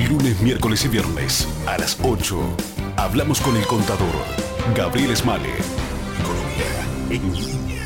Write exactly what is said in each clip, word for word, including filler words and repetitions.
Lunes, miércoles y viernes a las ocho. Hablamos con el contador Gabriel Smale. Economía en línea.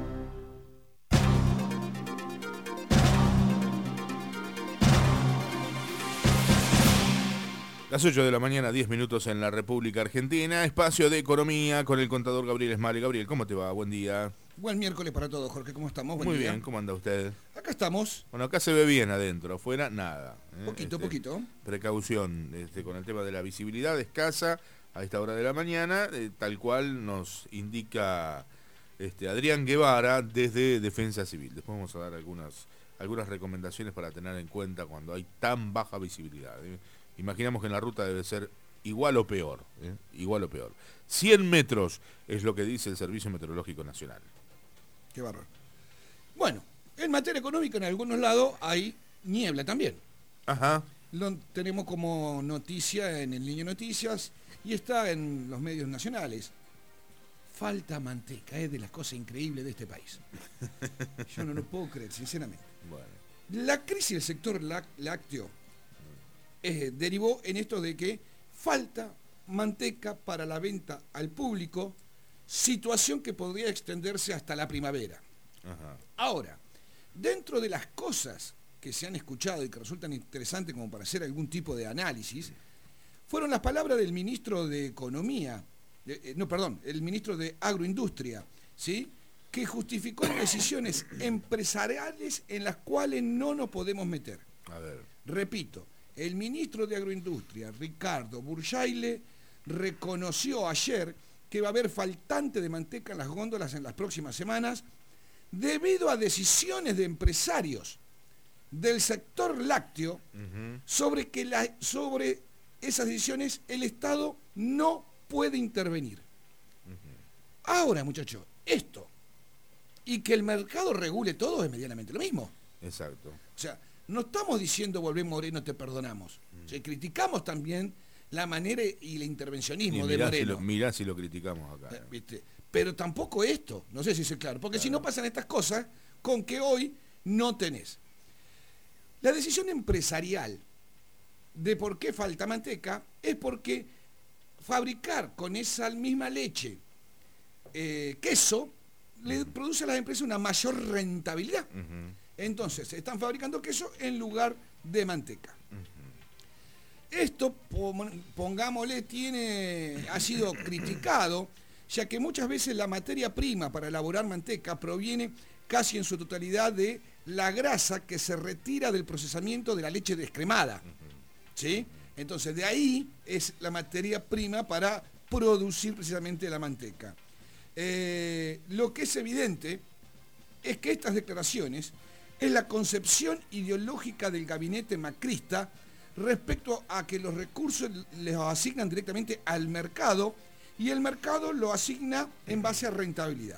Las ocho de la mañana, diez minutos en la República Argentina. Espacio de economía con el contador Gabriel Smale. Gabriel, ¿cómo te va? Buen día. Buen miércoles para todos, Jorge. ¿Cómo estamos? Buen Muy día. bien, ¿cómo anda usted? Acá estamos. Bueno, acá se ve bien adentro, afuera nada. ¿eh? Poquito, este, poquito. Precaución este, con el tema de la visibilidad escasa a esta hora de la mañana, eh, tal cual nos indica este, Adrián Guevara desde Defensa Civil. Después vamos a dar algunas, algunas recomendaciones para tener en cuenta cuando hay tan baja visibilidad. ¿eh? Imaginamos que en la ruta debe ser igual o peor, ¿eh? igual o peor. cien metros es lo que dice el Servicio Meteorológico Nacional. Qué bárbaro. Bueno, en materia económica en algunos lados hay niebla también. Ajá. Lo tenemos como noticia en el Niño Noticias y está en los medios nacionales. Falta manteca, es de las cosas increíbles de este país. Yo no lo puedo creer, sinceramente. Bueno. La crisis del sector lácteo eh, derivó en esto de que falta manteca para la venta al público, situación que podría extenderse hasta la primavera. Ajá. Ahora, dentro de las cosas que se han escuchado y que resultan interesantes como para hacer algún tipo de análisis, fueron las palabras del ministro de Economía, de, eh, no, perdón, el ministro de Agroindustria, ¿sí?, que justificó decisiones empresariales en las cuales no nos podemos meter. A ver. Repito, el ministro de Agroindustria, Ricardo Burjaile, reconoció ayer que va a haber faltante de manteca en las góndolas en las próximas semanas debido a decisiones de empresarios del sector lácteo uh-huh. sobre que la, sobre esas decisiones el Estado no puede intervenir. Uh-huh. Ahora, muchachos, esto y que el mercado regule todo es medianamente lo mismo. Exacto. O sea, no estamos diciendo volvé Moreno, te perdonamos. Uh-huh. O sea, criticamos también la manera y el intervencionismo de Moreno. Si lo, mirá si lo criticamos acá. Eh, ¿viste? Pero tampoco esto, no sé si es claro, porque claro. Si no pasan estas cosas con que hoy no tenés. La decisión empresarial de por qué falta manteca es porque fabricar con esa misma leche eh, queso uh-huh. le produce a las empresas una mayor rentabilidad. Uh-huh. Entonces, están fabricando queso en lugar de manteca. Uh-huh. Esto, pongámosle, tiene, ha sido criticado, ya que muchas veces la materia prima para elaborar manteca proviene casi en su totalidad de la grasa que se retira del procesamiento de la leche descremada. ¿Sí? Entonces, de ahí es la materia prima para producir precisamente la manteca. Eh, lo que es evidente es que estas declaraciones es la concepción ideológica del gabinete macrista respecto a que los recursos les asignan directamente al mercado y el mercado lo asigna en base a rentabilidad.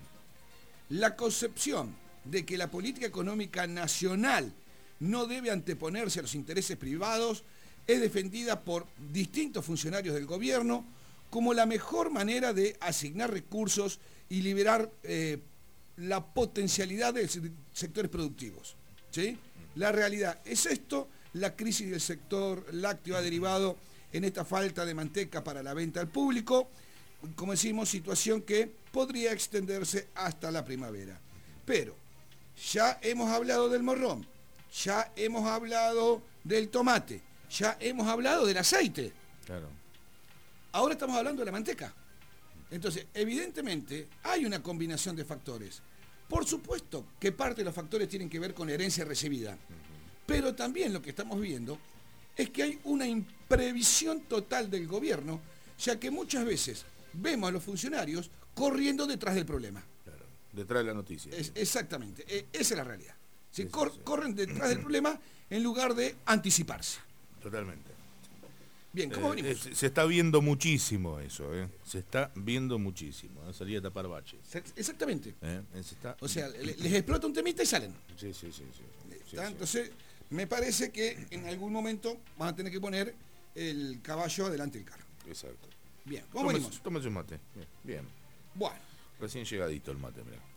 La concepción de que la política económica nacional no debe anteponerse a los intereses privados es defendida por distintos funcionarios del gobierno como la mejor manera de asignar recursos y liberar eh, la potencialidad de sectores productivos. ¿Sí? La realidad es esto. La crisis del sector lácteo ha derivado en esta falta de manteca para la venta al público, como decimos, situación que podría extenderse hasta la primavera. Pero ya hemos hablado del morrón, ya hemos hablado del tomate, ya hemos hablado del aceite. Claro. Ahora estamos hablando de la manteca. Entonces, evidentemente, hay una combinación de factores. Por supuesto que parte de los factores tienen que ver con herencia recibida. Uh-huh. Pero también lo que estamos viendo es que hay una imprevisión total del gobierno, ya que muchas veces vemos a los funcionarios corriendo detrás del problema. Claro, detrás de la noticia. Es, exactamente, e, esa es la realidad. Si sí, cor, sí. Corren detrás del problema en lugar de anticiparse. Totalmente. Bien, ¿cómo eh, venimos? Eh, se está viendo muchísimo eso, ¿eh? Se está viendo muchísimo. ¿eh? Salir a tapar baches. Exactamente. ¿Eh? Se está... O sea, les, les explota un temita y salen. Sí, sí, sí. sí, sí, sí Entonces, sí. me parece que en algún momento van a tener que poner el caballo adelante del carro. Exacto. Bien, ¿cómo Tómese, venimos? Tómese un mate. Bien. Bien. Bueno. Recién llegadito el mate, mirá.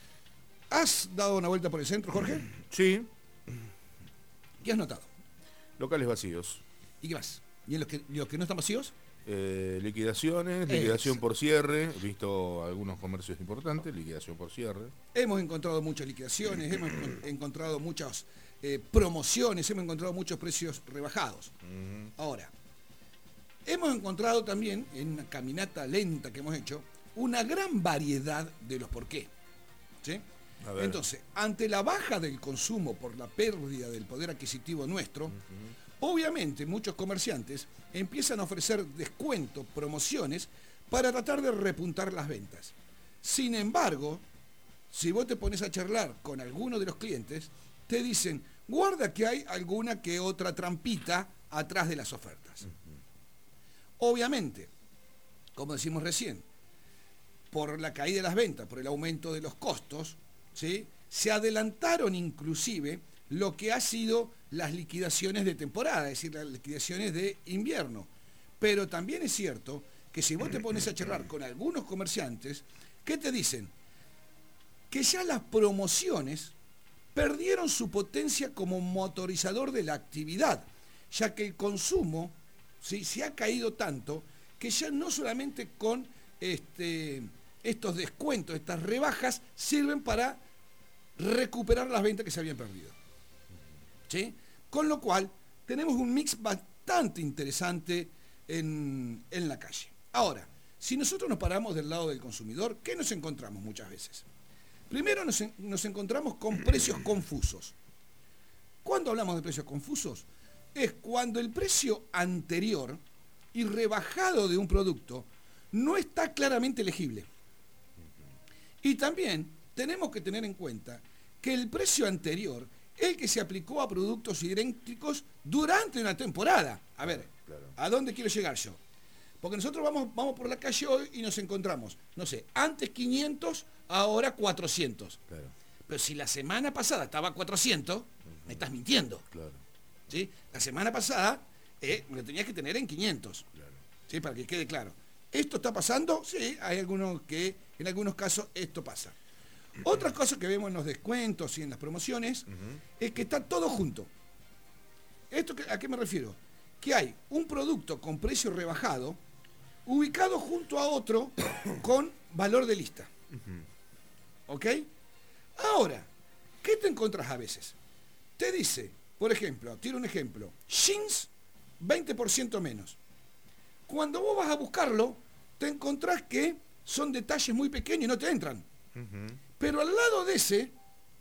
¿Has dado una vuelta por el centro, Jorge? Sí. ¿Qué has notado? Locales vacíos. ¿Y qué más? ¿Y en los que, los que no están vacíos? Eh, liquidaciones, liquidación por cierre, he visto algunos comercios importantes, liquidación por cierre. Hemos encontrado muchas liquidaciones, hemos encontrado muchas eh, promociones, hemos encontrado muchos precios rebajados. Uh-huh. Ahora, hemos encontrado también, en una caminata lenta que hemos hecho, una gran variedad de los por qué. ¿Sí? Entonces, ante la baja del consumo por la pérdida del poder adquisitivo nuestro, uh-huh. obviamente muchos comerciantes empiezan a ofrecer descuentos, promociones, para tratar de repuntar las ventas. Sin embargo, si vos te pones a charlar con alguno de los clientes, te dicen, guarda que hay alguna que otra trampita atrás de las ofertas. Uh-huh. Obviamente, como decimos recién, por la caída de las ventas, por el aumento de los costos, ¿sí?, se adelantaron inclusive lo que ha sido las liquidaciones de temporada, es decir, las liquidaciones de invierno. Pero también es cierto que si vos te pones a charlar con algunos comerciantes, ¿qué te dicen? Que ya las promociones perdieron su potencia como motorizador de la actividad, ya que el consumo, ¿sí?, se ha caído tanto que ya no solamente con este, estos descuentos, estas rebajas, sirven para recuperar las ventas que se habían perdido. ¿Sí? Con lo cual, tenemos un mix bastante interesante en, en la calle. Ahora, si nosotros nos paramos del lado del consumidor, ¿qué nos encontramos muchas veces? Primero nos, nos encontramos con precios confusos. ¿Cuándo hablamos de precios confusos? Es cuando el precio anterior y rebajado de un producto no está claramente legible. Y también tenemos que tener en cuenta que el precio anterior es el que se aplicó a productos idénticos durante una temporada. A ver, claro. ¿A dónde quiero llegar yo? Porque nosotros vamos, vamos por la calle hoy y nos encontramos, no sé, antes quinientos, ahora cuatrocientos. Claro. Pero si la semana pasada estaba a cuatrocientos, uh-huh. me estás mintiendo. Claro. ¿Sí? La semana pasada eh, lo tenías que tener en quinientos. Claro. ¿Sí? Para que quede claro. ¿Esto está pasando? Sí, hay algunos que, en algunos casos, esto pasa. Otra cosa que vemos en los descuentos y en las promociones uh-huh. es que está todo junto. ¿Esto a qué me refiero? Que hay un producto con precio rebajado ubicado junto a otro con valor de lista. Uh-huh. ¿Ok? Ahora, ¿qué te encontrás a veces? Te dice, por ejemplo, tiro un ejemplo, jeans veinte por ciento menos. Cuando vos vas a buscarlo, te encontrás que son detalles muy pequeños y no te entran. Uh-huh. Pero al lado de ese,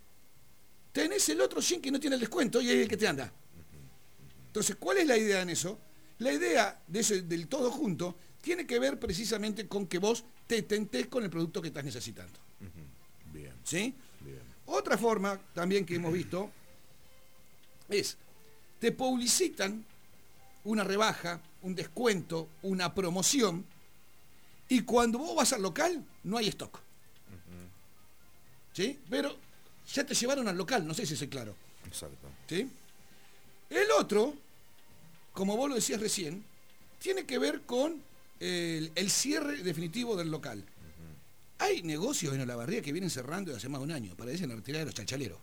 tenés el otro jean que no tiene el descuento y es el que te anda. Entonces, ¿cuál es la idea en eso? La idea de ese, del todo junto tiene que ver precisamente con que vos te tentés con el producto que estás necesitando. Uh-huh. Bien. ¿Sí? Bien. Otra forma también que hemos visto es, te publicitan una rebaja, un descuento, una promoción, y cuando vos vas al local, no hay stock. Uh-huh. ¿Sí? Pero ya te llevaron al local, no sé si es claro. Exacto. ¿Sí? El otro, como vos lo decías recién, tiene que ver con el, el cierre definitivo del local. Uh-huh. Hay negocios en Olavarría que vienen cerrando desde hace más de un año, parecen la retirada de los chalchaleros.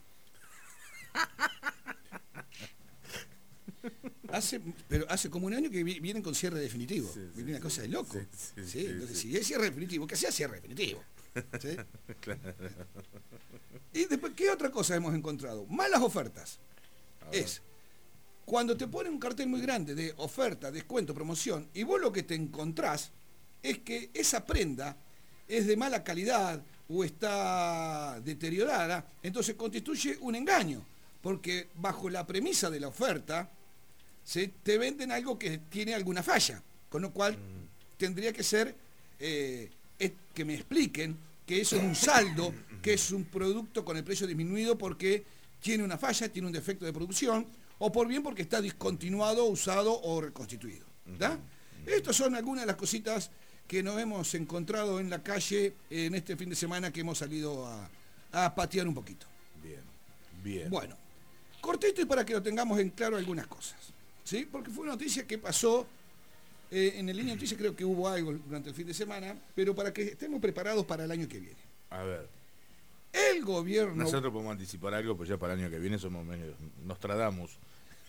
Hace, pero hace como un año que vienen con cierre definitivo. Sí, sí, una cosa de loco. Sí, sí, ¿sí? Sí, entonces, sí. Si es cierre definitivo, que sea cierre definitivo. ¿Sí? Claro. Y después, ¿qué otra cosa hemos encontrado? Malas ofertas. Es cuando te ponen un cartel muy grande de oferta, descuento, promoción, y vos lo que te encontrás es que esa prenda es de mala calidad o está deteriorada, entonces constituye un engaño, porque bajo la premisa de la oferta, ¿sí?, te venden algo que tiene alguna falla, con lo cual mm. tendría que ser eh, es, que me expliquen que eso es un saldo, que es un producto con el precio disminuido porque tiene una falla, tiene un defecto de producción, o por bien porque está discontinuado, usado o reconstituido. ¿Da? Estas son algunas de las cositas que nos hemos encontrado en la calle en este fin de semana que hemos salido a, a patear un poquito. Bien, bien. Bueno, cortito y para que lo tengamos en claro algunas cosas. ¿Sí? Porque fue una noticia que pasó, eh, en el línea de noticias creo que hubo algo durante el fin de semana, pero para que estemos preparados para el año que viene. A ver. El gobierno... Nosotros podemos anticipar algo, pues ya para el año que viene somos medio Nostradamus.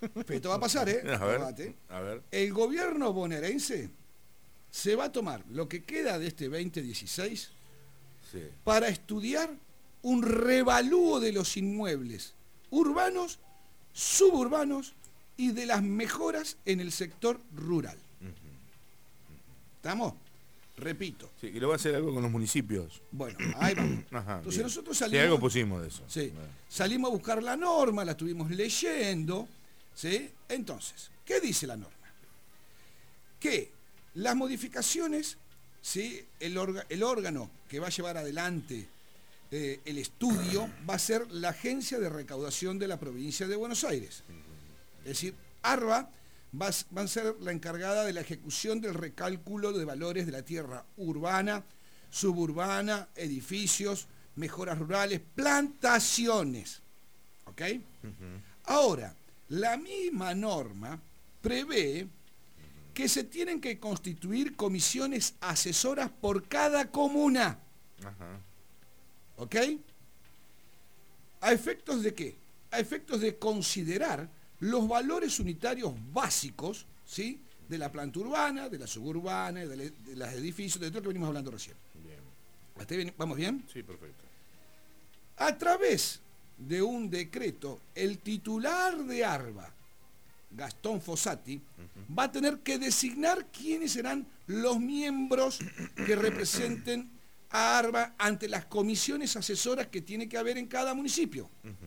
esto va a pasar, ¿eh? A ver, Debate. a ver. El gobierno bonaerense se va a tomar lo que queda de este veinte dieciséis Sí. para estudiar un revalúo de los inmuebles urbanos, suburbanos y de las mejoras en el sector rural. ¿Estamos? Repito. Sí, y lo va a hacer algo con los municipios. Bueno, ahí vamos. Ajá, Entonces bien. nosotros Sí, salimos... algo pusimos de eso. Sí, Bueno. salimos a buscar la norma, la estuvimos leyendo, ¿sí? Entonces, ¿qué dice la norma? Que las modificaciones, ¿sí? el, orga- el órgano que va a llevar adelante eh, el estudio va a ser la Agencia de Recaudación de la Provincia de Buenos Aires. Es decir, ARBA va a, va a ser la encargada de la ejecución del recálculo de valores de la tierra urbana, suburbana, edificios, mejoras rurales, plantaciones. ¿Ok? Ahora, la misma norma prevé que se tienen que constituir comisiones asesoras por cada comuna. Ajá. ¿Ok? ¿A efectos de qué? A efectos de considerar los valores unitarios básicos, ¿sí? De la planta urbana, de la suburbana, de, la- de los edificios, de todo lo que venimos hablando recién. Bien. ¿Hasta ahí ven- ¿Vamos bien? Sí, perfecto. A través de un decreto, el titular de ARBA, Gastón Fossati, va a tener que designar quiénes serán los miembros que representen a ARBA ante las comisiones asesoras que tiene que haber en cada municipio.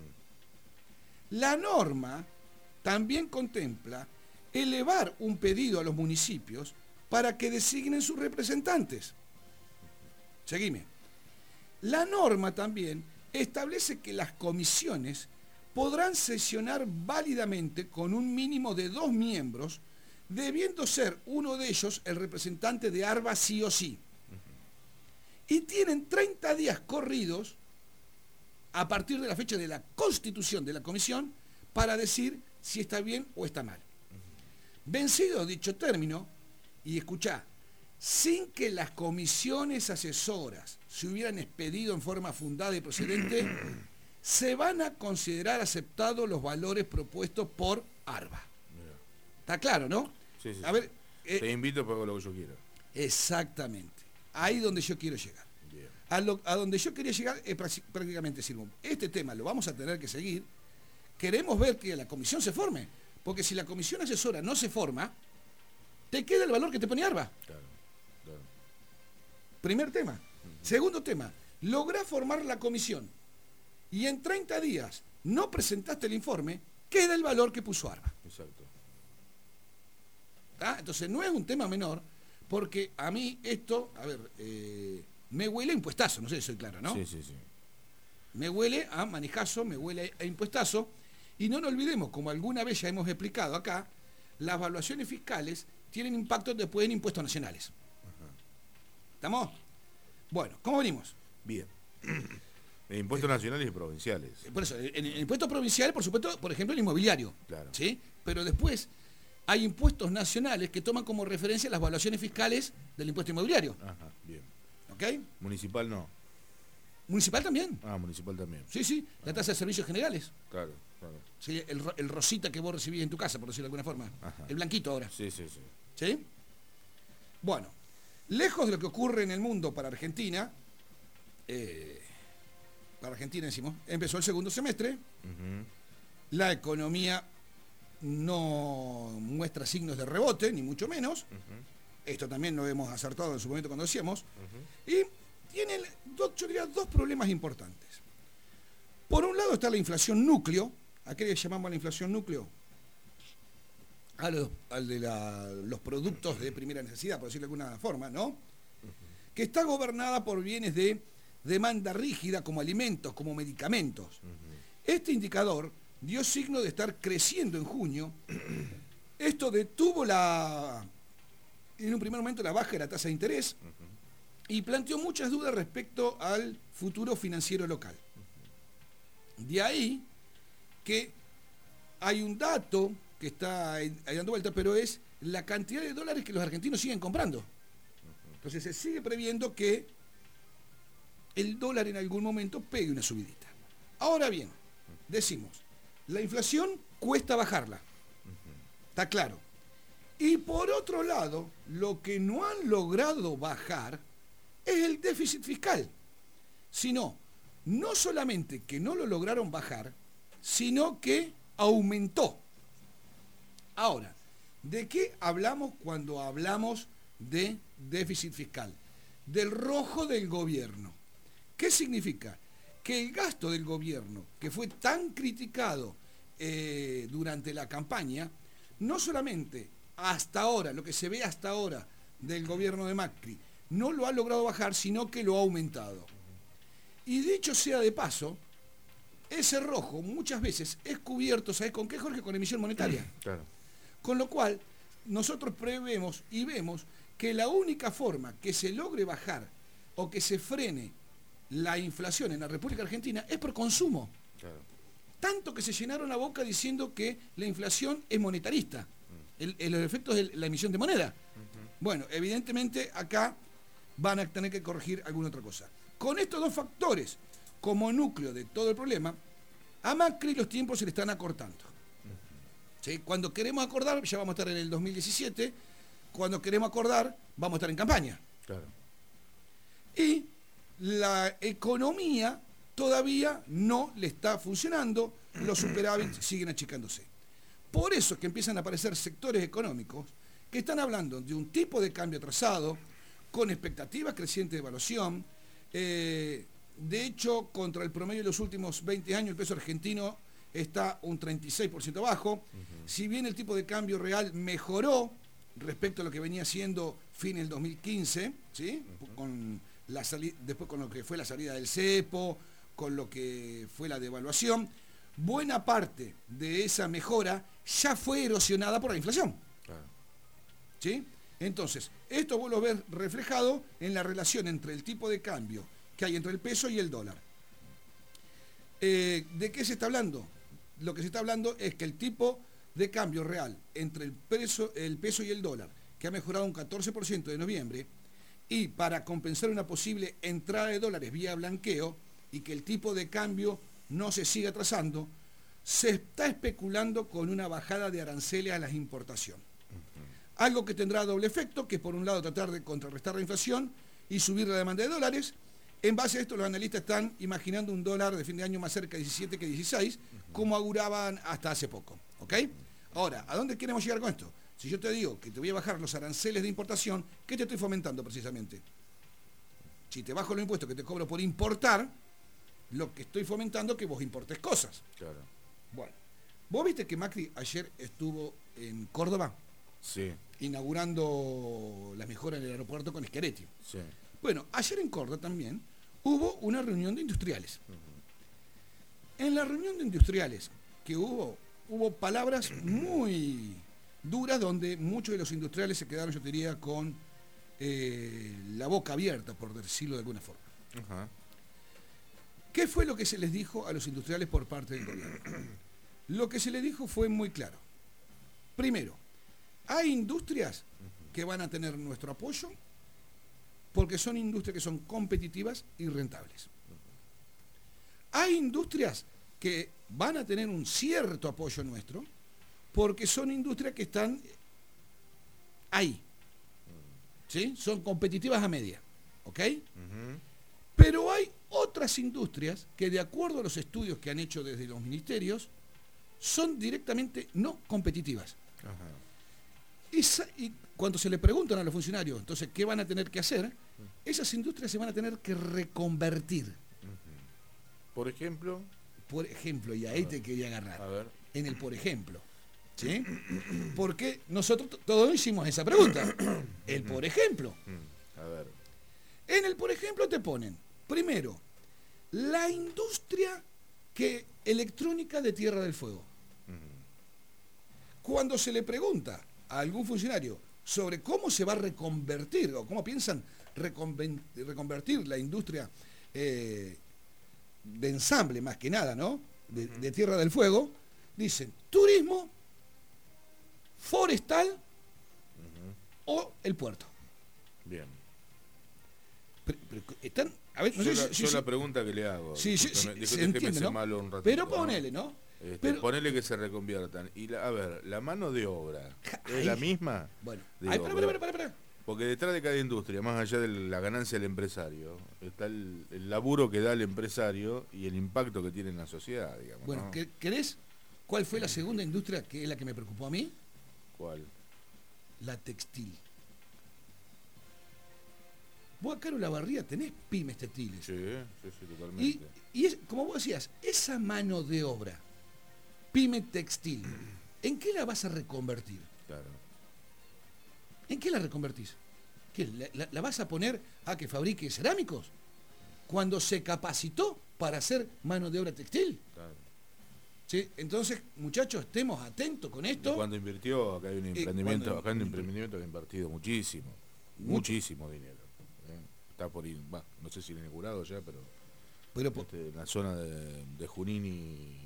La norma también contempla elevar un pedido a los municipios para que designen sus representantes. Seguime. La norma también establece que las comisiones podrán sesionar válidamente con un mínimo de dos miembros, debiendo ser uno de ellos el representante de ARBA sí o sí. Y tienen treinta días corridos a partir de la fecha de la constitución de la comisión para decir si está bien o está mal. Vencido dicho término, y escuchá, sin que las comisiones asesoras se hubieran expedido en forma fundada y procedente, se van a considerar aceptados los valores propuestos por ARBA. Mira. ¿Está claro, no? Sí, sí, A sí. ver, eh, Te invito para lo que yo quiera. exactamente. Ahí donde yo quiero llegar. Bien. A, lo- a donde yo quería llegar es prac- prácticamente decir, este tema lo vamos a tener que seguir. Queremos ver que la comisión se forme, porque si la comisión asesora no se forma, te queda el valor que te pone ARBA. Claro, claro. Primer tema. Segundo tema, lográ formar la comisión y en treinta días no presentaste el informe, queda el valor que puso ARBA. Exacto. ¿Tá? Entonces no es un tema menor, porque a mí esto, a ver, eh, me huele a impuestazo, no sé si soy claro, ¿no? Sí, sí, sí. Me huele a manejazo, me huele a impuestazo, y no nos olvidemos, como alguna vez ya hemos explicado acá, las evaluaciones fiscales tienen impacto después en impuestos nacionales. ¿Estamos? Bueno, ¿cómo venimos? Bien. Eh, Impuestos nacionales y provinciales. Por eso, en el impuesto provincial, por supuesto, por ejemplo, el inmobiliario. Claro. ¿Sí? Pero después hay impuestos nacionales que toman como referencia las evaluaciones fiscales del impuesto inmobiliario. Ajá, bien. ¿Ok? Municipal no. Municipal también. Ah, municipal también. Sí, sí, la tasa de servicios generales. Claro, claro. Sí, el, ro- el rosita que vos recibís en tu casa, por decirlo de alguna forma. Ajá. El blanquito ahora. Sí, sí, sí. ¿Sí? Bueno, lejos de lo que ocurre en el mundo para Argentina, eh, para Argentina decimos, empezó el segundo semestre, Ujú. la economía no muestra signos de rebote, ni mucho menos. Esto también lo hemos acertado en su momento cuando decíamos. Y tiene, dos, yo diría, dos problemas importantes. Por un lado está la inflación núcleo. ¿A qué le llamamos la inflación núcleo? A los, al de la- los productos de primera necesidad, por decirlo de alguna forma, ¿no? Que está gobernada por bienes de demanda rígida como alimentos, como medicamentos. Este indicador dio signo de estar creciendo en junio. Esto detuvo la, en un primer momento la baja de la tasa de interés y planteó muchas dudas respecto al futuro financiero local. De ahí que hay un dato que está ahí dando vuelta, pero es la cantidad de dólares que los argentinos siguen comprando. Entonces se sigue previendo que el dólar en algún momento pegue una subidita. Ahora bien, decimos, la inflación cuesta bajarla. Está claro. Y por otro lado, lo que no han logrado bajar es el déficit fiscal. Sino, no solamente que no lo lograron bajar, sino que aumentó. Ahora, ¿de qué hablamos cuando hablamos de déficit fiscal? Del rojo del gobierno. ¿Qué significa? Que el gasto del gobierno, que fue tan criticado eh, durante la campaña, no solamente hasta ahora, lo que se ve hasta ahora del gobierno de Macri, no lo ha logrado bajar, sino que lo ha aumentado. Y dicho sea de paso, ese rojo muchas veces es cubierto, ¿sabes con qué, Jorge? Con emisión monetaria. Claro. Con lo cual, nosotros prevemos y vemos que la única forma que se logre bajar o que se frene la inflación en la República Argentina es por consumo. Claro. Tanto que se llenaron la boca diciendo que la inflación es monetarista, el, el, los efectos de la emisión de moneda. Uh-huh. Bueno, evidentemente acá van a tener que corregir alguna otra cosa. Con estos dos factores como núcleo de todo el problema, a Macri los tiempos se le están acortando. Uh-huh. ¿Sí? Cuando queremos acordar, ya vamos a estar en el dos mil diecisiete, cuando queremos acordar, vamos a estar en campaña. Claro. Y la economía todavía no le está funcionando, los superávits siguen achicándose. Por eso es que empiezan a aparecer sectores económicos que están hablando de un tipo de cambio atrasado, con expectativas crecientes de evaluación. Eh, de hecho, contra el promedio de los últimos veinte años, el peso argentino está un treinta y seis por ciento abajo. Uh-huh. Si bien el tipo de cambio real mejoró respecto a lo que venía siendo fin del dos mil quince, ¿sí? Uh-huh. con la salida, después con lo que fue la salida del cepo, con lo que fue la devaluación, buena parte de esa mejora ya fue erosionada por la inflación. Claro. ¿Sí? Entonces, esto vos lo ves reflejado en la relación entre el tipo de cambio que hay entre el peso y el dólar. Eh, ¿De qué se está hablando? Lo que se está hablando es que el tipo de cambio real entre el peso, el peso y el dólar, que ha mejorado un catorce por ciento de noviembre, y para compensar una posible entrada de dólares vía blanqueo y que el tipo de cambio no se siga atrasando, se está especulando con una bajada de aranceles a las importaciones. Uh-huh. Algo que tendrá doble efecto, que por un lado tratar de contrarrestar la inflación y subir la demanda de dólares. En base a esto, los analistas están imaginando un dólar de fin de año más cerca de diecisiete que dieciséis, uh-huh, como auguraban hasta hace poco. ¿Ok? Ahora, ¿a dónde queremos llegar con esto? Si yo te digo que te voy a bajar los aranceles de importación, ¿qué te estoy fomentando precisamente? Si te bajo los impuestos que te cobro por importar, lo que estoy fomentando es que vos importes cosas. Claro. Bueno, ¿vos viste que Macri ayer estuvo en Córdoba? Sí. Inaugurando la mejora en el aeropuerto con Schiaretti. Sí. Bueno, ayer en Córdoba también hubo una reunión de industriales. Uh-huh. En la reunión de industriales que hubo, hubo palabras muy duras donde muchos de los industriales se quedaron, yo diría, con eh, la boca abierta, por decirlo de alguna forma. Uh-huh. ¿Qué fue lo que se les dijo a los industriales por parte del gobierno? Lo que se les dijo fue muy claro. Primero, hay industrias que van a tener nuestro apoyo porque son industrias que son competitivas y rentables. Hay industrias que van a tener un cierto apoyo nuestro porque son industrias que están ahí. ¿Sí? Son competitivas a media. ¿Ok? Uh-huh. Pero hay otras industrias que, de acuerdo a los estudios que han hecho desde los ministerios, son directamente no competitivas. Uh-huh. Y, y cuando se le preguntan a los funcionarios, entonces, ¿qué van a tener que hacer? Uh-huh. Esas industrias se van a tener que reconvertir. Uh-huh. Por ejemplo. Por ejemplo, y ahí te quería agarrar. A ver. En el por ejemplo. ¿Sí? Porque nosotros todos hicimos esa pregunta. El por ejemplo. A ver. En el por ejemplo te ponen, primero, la industria que electrónica de Tierra del Fuego. Uh-huh. Cuando se le pregunta a algún funcionario sobre cómo se va a reconvertir o cómo piensan reconvertir la industria eh, de ensamble, más que nada, ¿no? De, uh-huh. de Tierra del Fuego, dicen turismo, forestal uh-huh. o el puerto. Bien. Pero, pero están, a ver, no yo sé la, si, yo si, la pregunta que le hago. Sí, sí, sí, me, se entiende, ¿no? malo un ratito, pero ponele, ¿no? Este, Pero- ponele que se reconviertan. Y la- a ver, la mano de obra, ¿es Ay. la misma? Bueno, Digo, ay, pará, pero- pará, pará, pará, pará. Porque detrás de cada industria, más allá de la ganancia del empresario, está el, el laburo que da el empresario y el impacto que tiene en la sociedad, digamos. Bueno, ¿no? ¿qué- ¿querés cuál fue la segunda industria que es la que me preocupó a mí? ¿Cuál? La textil. Vos acá en Olavarría tenés pymes textiles. Sí, sí, sí, Y, totalmente. y es, como vos decías, esa mano de obra, pyme textil, ¿en qué la vas a reconvertir? Claro. ¿En qué la reconvertís? ¿Qué, la, la- la vas a poner a que fabrique cerámicos? Cuando se capacitó para hacer mano de obra textil. Claro. ¿Sí? Entonces, muchachos, estemos atentos con Y esto. cuando invirtió, acá hay un emprendimiento, cuando- acá hay un emprendimiento que ha invertido muchísimo, Mucho. muchísimo dinero. ¿eh? Está por ir, va, no sé si lo han inaugurado ya, pero Pero, po- este, en la zona de, de Junín y,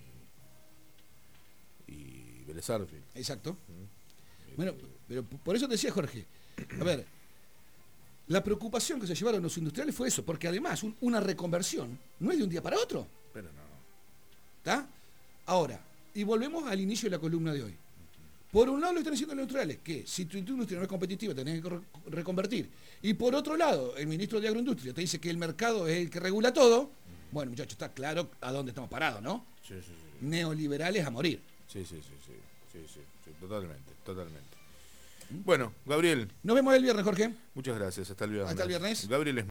y Vélez Arfield. exacto. Este, Bueno, pero p- por eso te decía, Jorge, a ver, la preocupación que se llevaron los industriales fue eso, porque además un- una reconversión no es de un día para otro. pero no. ¿Está? Ahora, y volvemos al inicio de la columna de hoy. Por un lado lo están diciendo los neutrales, que si tu industria no es competitiva tenés que re- reconvertir. Y por otro lado, el ministro de Agroindustria te dice que el mercado es el que regula todo. Bueno, muchachos, está claro a dónde estamos parados, ¿no? Sí, sí, sí. Neoliberales a morir. Sí, sí, sí, sí, sí, sí, sí, totalmente, totalmente. Bueno, Gabriel, Nos vemos el viernes, Jorge. muchas gracias. Hasta el viernes. Hasta el viernes. Gabriel es